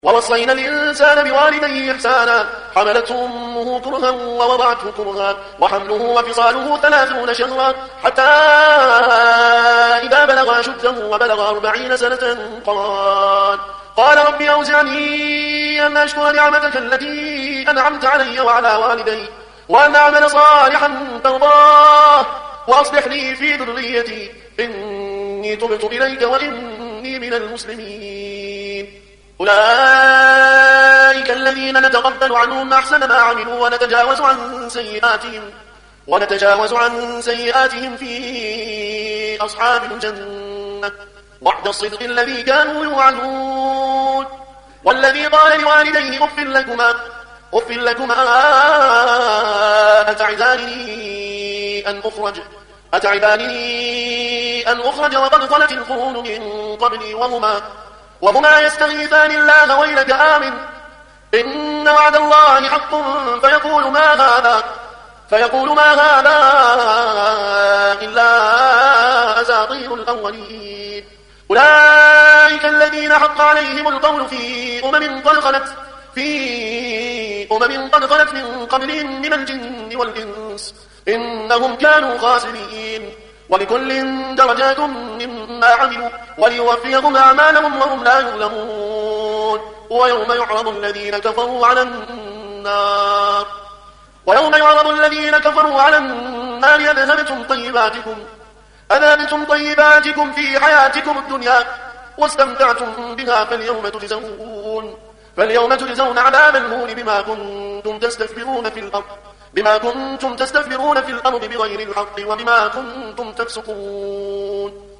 ووصينا الإنسان بوالديه إحسانا حملته أمه كرها ووضعته كرها وحمله وفصاله 30 شهرا حتى إذا بلغ أشده وبلغ 40 سنة قال رب أوزعني أن أشكر نعمتك التي أنعمت علي وعلى والدي وأن أعمل صالحا ترضاه وأصلح لي في ذريتي إني تبت إليك وإني من المسلمين. أولئك الذين نتقبل عنهم أحسن ما عملوا ونتجاوز عن سيئاتهم في أصحاب الجنة وعد الصدق الذي كانوا يوعدون. والذي قال لوالديه أف لكما أتعباني أن أخرج وقد خلت القرون من قبلي وهما يستغيثان الله ويلك آمن إن وعد الله حق فيقول ما هذا إلا أساطير الأولين. أولئك الذين حق عليهم القول في أمم قد خلت من قبلهم من الجن والإنس إنهم كانوا خاسرين. ولكل درجات مما عملوا وليوفيهم أعمالهم وهم لا يظلمون. ويوم يعرض الذين كفروا على النار أذهبتم طيباتكم في حياتكم الدنيا واستمتعتم بها فاليوم تجزون عذاب الهون بما كنتم تستكبرون في الأرض بغير الحق وبما كنتم تفسقون.